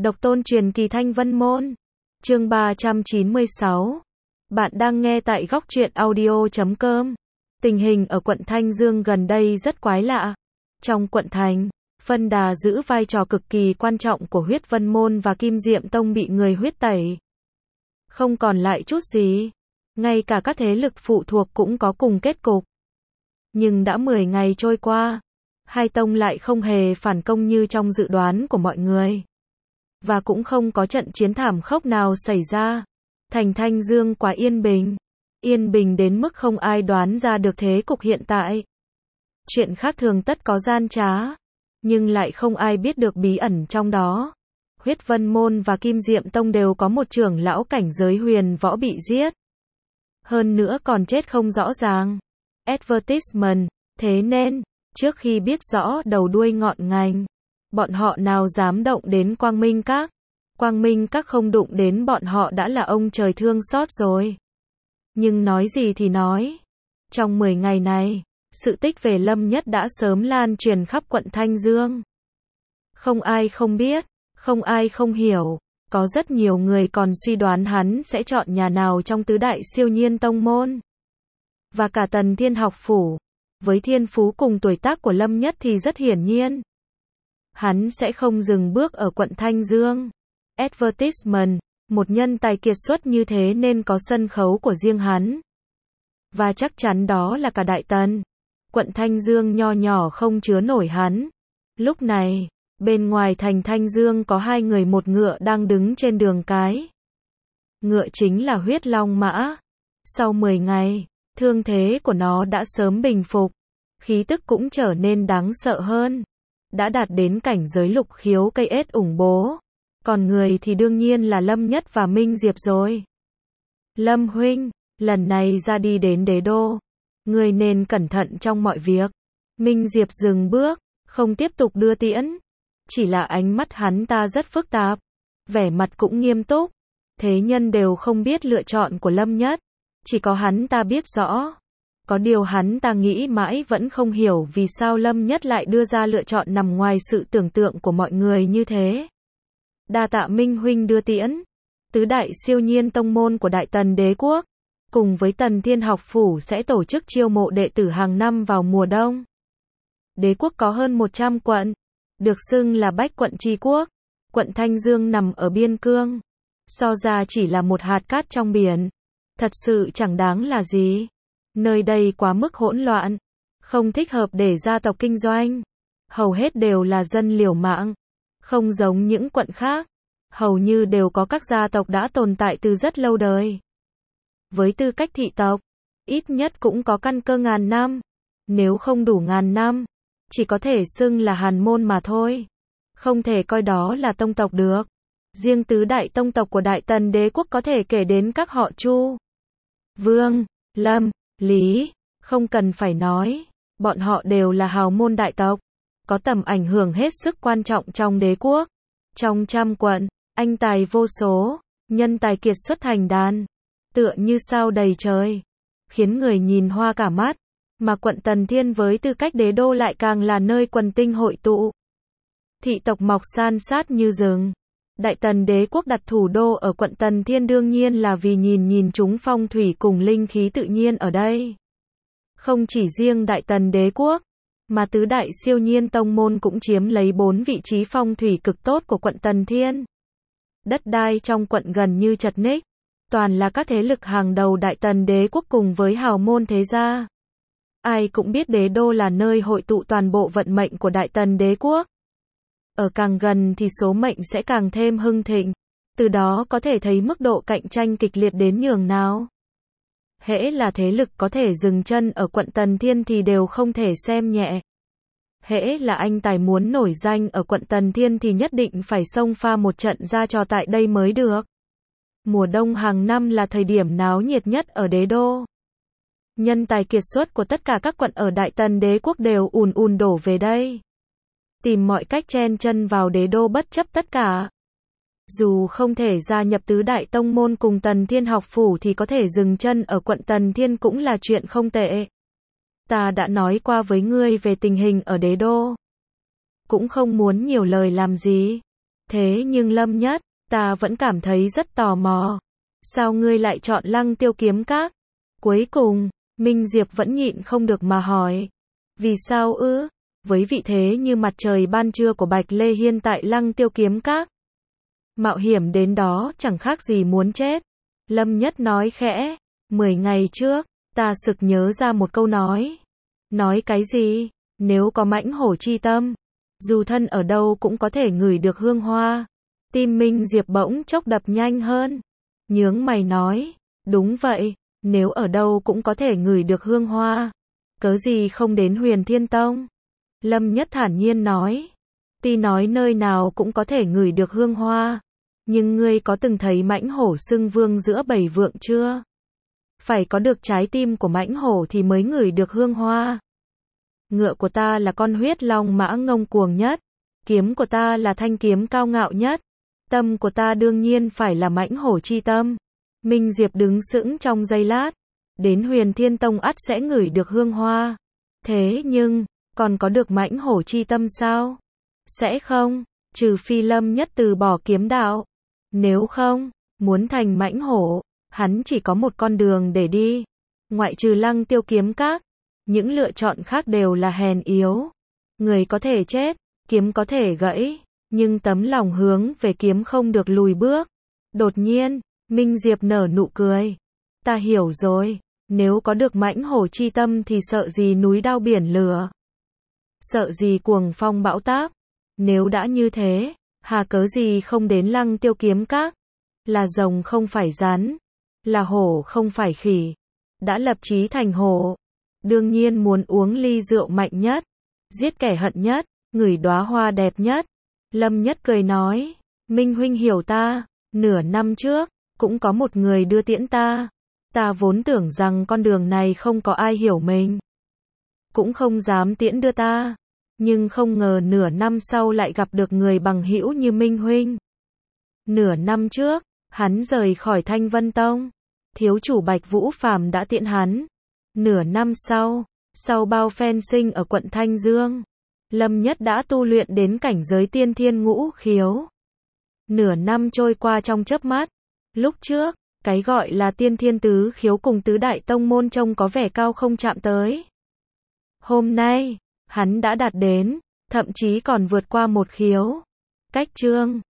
Độc tôn truyền kỳ Thanh Vân Môn. Chương 396. Bạn đang nghe tại góc truyện audio.com. Tình hình ở quận Thanh Dương gần đây rất quái lạ. Trong quận thành, Phân Đà giữ vai trò cực kỳ quan trọng của Huyết Vân Môn và Kim Diệm Tông bị người huyết tẩy. Không còn lại chút gì. Ngay cả các thế lực phụ thuộc cũng có cùng kết cục. Nhưng đã 10 ngày trôi qua, hai tông lại không hề phản công như trong dự đoán của mọi người. Và cũng không có trận chiến thảm khốc nào xảy ra. Thành Thanh Dương quá yên bình. Yên bình đến mức không ai đoán ra được thế cục hiện tại. Chuyện khác thường tất có gian trá, nhưng lại không ai biết được bí ẩn trong đó. Huyết Vân Môn và Kim Diệm Tông đều có một trưởng lão cảnh giới huyền võ bị giết. Hơn nữa còn chết không rõ ràng. Advertisement. Thế nên, trước khi biết rõ đầu đuôi ngọn ngành, bọn họ nào dám động đến Quang Minh Các. Quang Minh Các không đụng đến bọn họ đã là ông trời thương xót rồi. Nhưng nói gì thì nói, trong 10 ngày này, sự tích về Lâm Nhất đã sớm lan truyền khắp quận Thanh Dương. Không ai không biết, không ai không hiểu, có rất nhiều người còn suy đoán hắn sẽ chọn nhà nào trong tứ đại siêu nhiên tông môn. Và cả Tần Thiên học phủ, với thiên phú cùng tuổi tác của Lâm Nhất thì rất hiển nhiên, hắn sẽ không dừng bước ở quận Thanh Dương. Advertisement, một nhân tài kiệt xuất như thế nên có sân khấu của riêng hắn. Và chắc chắn đó là cả Đại Tần. Quận Thanh Dương nho nhỏ không chứa nổi hắn. Lúc này, bên ngoài thành Thanh Dương có hai người một ngựa đang đứng trên đường cái. Ngựa chính là Huyết Long Mã. Sau 10 ngày, thương thế của nó đã sớm bình phục. Khí tức cũng trở nên đáng sợ hơn. Đã đạt đến cảnh giới lục khiếu cây ết ủng bố. Còn người thì đương nhiên là Lâm Nhất và Minh Diệp rồi. Lâm huynh, lần này ra đi đến đế đô, người nên cẩn thận trong mọi việc. Minh Diệp dừng bước, không tiếp tục đưa tiễn. Chỉ là ánh mắt hắn ta rất phức tạp, vẻ mặt cũng nghiêm túc. Thế nhân đều không biết lựa chọn của Lâm Nhất, chỉ có hắn ta biết rõ. Có điều hắn ta nghĩ mãi vẫn không hiểu vì sao Lâm Nhất lại đưa ra lựa chọn nằm ngoài sự tưởng tượng của mọi người như thế. Đa tạ Minh huynh đưa tiễn. Tứ đại siêu nhiên tông môn của Đại Tần Đế quốc, cùng với Tần Thiên học phủ sẽ tổ chức chiêu mộ đệ tử hàng năm vào mùa đông. Đế quốc có hơn 100 quận, được xưng là Bách quận chi quốc. Quận Thanh Dương nằm ở biên cương, so ra chỉ là một hạt cát trong biển. Thật sự chẳng đáng là gì. Nơi đây quá mức hỗn loạn, không thích hợp để gia tộc kinh doanh. Hầu hết đều là dân liều mạng. Không giống những quận khác, hầu như đều có các gia tộc đã tồn tại từ rất lâu đời. Với tư cách thị tộc, ít nhất cũng có căn cơ ngàn năm. Nếu không đủ ngàn năm, chỉ có thể xưng là hàn môn mà thôi. Không thể coi đó là tông tộc được. Riêng tứ đại tông tộc của Đại Tần Đế quốc có thể kể đến các họ Chu, Vương, Lâm, Lý, không cần phải nói, bọn họ đều là hào môn đại tộc, có tầm ảnh hưởng hết sức quan trọng trong đế quốc. Trong trăm quận, anh tài vô số, nhân tài kiệt xuất thành đàn, tựa như sao đầy trời, khiến người nhìn hoa cả mắt. Mà quận Tần Thiên với tư cách đế đô lại càng là nơi quần tinh hội tụ. Thị tộc mọc san sát như rừng. Đại Tần Đế quốc đặt thủ đô ở quận Tần Thiên đương nhiên là vì nhìn chúng phong thủy cùng linh khí tự nhiên ở đây. Không chỉ riêng Đại Tần Đế quốc, mà tứ đại siêu nhiên tông môn cũng chiếm lấy 4 vị trí phong thủy cực tốt của quận Tần Thiên. Đất đai trong quận gần như chật ních, toàn là các thế lực hàng đầu Đại Tần Đế quốc cùng với hào môn thế gia. Ai cũng biết đế đô là nơi hội tụ toàn bộ vận mệnh của Đại Tần Đế quốc. Ở càng gần thì số mệnh sẽ càng thêm hưng thịnh, từ đó có thể thấy mức độ cạnh tranh kịch liệt đến nhường nào. Hễ là thế lực có thể dừng chân ở quận Tần Thiên thì đều không thể xem nhẹ. Hễ là anh tài muốn nổi danh ở quận Tần Thiên thì nhất định phải xông pha một trận ra trò tại đây mới được. Mùa đông hàng năm là thời điểm náo nhiệt nhất ở đế đô. Nhân tài kiệt xuất của tất cả các quận ở Đại Tần Đế quốc đều ùn đổ về đây. Tìm mọi cách chen chân vào đế đô bất chấp tất cả. Dù không thể gia nhập tứ đại tông môn cùng Tần Thiên học phủ thì có thể dừng chân ở quận Tần Thiên cũng là chuyện không tệ. Ta đã nói qua với ngươi về tình hình ở đế đô. Cũng không muốn nhiều lời làm gì. Thế nhưng Lâm Nhất, ta vẫn cảm thấy rất tò mò. Sao ngươi lại chọn Lăng Tiêu Kiếm Các? Cuối cùng, Minh Diệp vẫn nhịn không được mà hỏi. Vì sao ư? Với vị thế như mặt trời ban trưa của Bạch Lê Hiên tại Lăng Tiêu Kiếm Các, mạo hiểm đến đó chẳng khác gì muốn chết. Lâm Nhất nói khẽ, 10 ngày trước, ta sực nhớ ra một câu nói. Nói cái gì? Nếu có mãnh hổ chi tâm, dù thân ở đâu cũng có thể ngửi được hương hoa. Tim Minh Diệp bỗng chốc đập nhanh hơn. Nhướng mày nói, đúng vậy, nếu ở đâu cũng có thể ngửi được hương hoa, cớ gì không đến Huyền Thiên Tông? Lâm Nhất thản nhiên nói, tuy nói nơi nào cũng có thể ngửi được hương hoa, nhưng ngươi có từng thấy mãnh hổ xưng vương giữa bầy vượn chưa? Phải có được trái tim của mãnh hổ thì mới ngửi được hương hoa. Ngựa của ta là con huyết long mã ngông cuồng nhất, kiếm của ta là thanh kiếm cao ngạo nhất, tâm của ta đương nhiên phải là mãnh hổ chi tâm. Minh Diệp đứng sững trong giây lát, đến Huyền Thiên Tông ắt sẽ ngửi được hương hoa. Thế nhưng, còn có được mãnh hổ chi tâm sao? Sẽ không, trừ phi Lâm Nhất từ bỏ kiếm đạo. Nếu không, muốn thành mãnh hổ, hắn chỉ có một con đường để đi. Ngoại trừ Lăng Tiêu Kiếm Các, những lựa chọn khác đều là hèn yếu. Người có thể chết, kiếm có thể gãy, nhưng tấm lòng hướng về kiếm không được lùi bước. Đột nhiên, Minh Diệp nở nụ cười. Ta hiểu rồi, nếu có được mãnh hổ chi tâm thì sợ gì núi đao biển lửa, sợ gì cuồng phong bão táp. Nếu đã như thế, hà cớ gì không đến Lăng Tiêu Kiếm Các? Là rồng không phải rắn, là hổ không phải khỉ. Đã lập chí thành hổ, đương nhiên muốn uống ly rượu mạnh nhất, giết kẻ hận nhất, ngửi đóa hoa đẹp nhất. Lâm Nhất cười nói, Minh huynh hiểu ta, nửa năm trước, cũng có một người đưa tiễn ta. Ta vốn tưởng rằng con đường này không có ai hiểu mình, cũng không dám tiễn đưa ta. Nhưng không ngờ nửa năm sau lại gặp được người bằng hữu như Minh huynh. Nửa năm trước, hắn rời khỏi Thanh Vân Tông, thiếu chủ Bạch Vũ Phàm đã tiễn hắn. Nửa năm sau bao phen sinh ở quận Thanh Dương, Lâm Nhất đã tu luyện đến cảnh giới tiên thiên ngũ khiếu. Nửa năm trôi qua trong chớp mắt. Lúc trước, cái gọi là tiên thiên tứ khiếu cùng tứ đại tông môn trông có vẻ cao không chạm tới. Hôm nay, hắn đã đạt đến, thậm chí còn vượt qua một khiếu. Cách chương